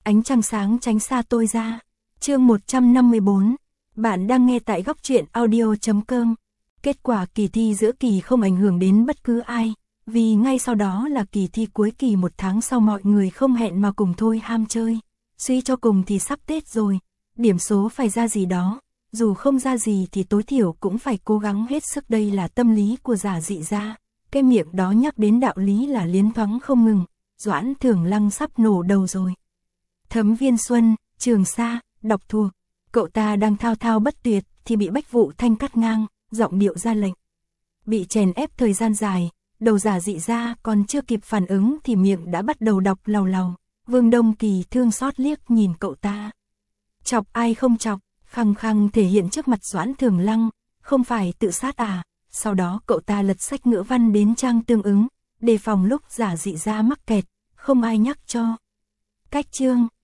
Ánh trăng sáng tránh xa tôi ra. Chương 154. Bạn đang nghe tại góc truyện audio.com. Kết quả kỳ thi giữa kỳ không ảnh hưởng đến bất cứ ai, vì ngay sau đó là kỳ thi cuối kỳ 1 tháng sau, mọi người không hẹn mà cùng thôi ham chơi. Suy cho cùng thì sắp Tết rồi, điểm số phải ra gì đó, dù không ra gì thì tối thiểu cũng phải cố gắng hết sức. Đây là tâm lý của Giả Dị Gia. Cái miệng đó nhắc đến đạo lý là liến thoáng không ngừng. Doãn Thường Lăng sắp nổ đầu rồi. Thấm Viên Xuân, Trường Sa, đọc thuộc. Cậu ta đang thao thao bất tuyệt thì bị Bách Vụ Thanh cắt ngang, giọng điệu ra lệnh. Bị chèn ép thời gian dài, đầu Giả Dị Gia còn chưa kịp phản ứng thì miệng đã bắt đầu đọc lầu lầu. Vương Đông Kỳ thương xót liếc nhìn cậu ta. Chọc ai không chọc, khăng khăng thể hiện trước mặt Doãn Thường Lăng, không phải tự sát à? Sau đó cậu ta lật sách ngữ văn đến trang tương ứng, đề phòng lúc Giả Dị Gia mắc kẹt, không ai nhắc cho. Cách chương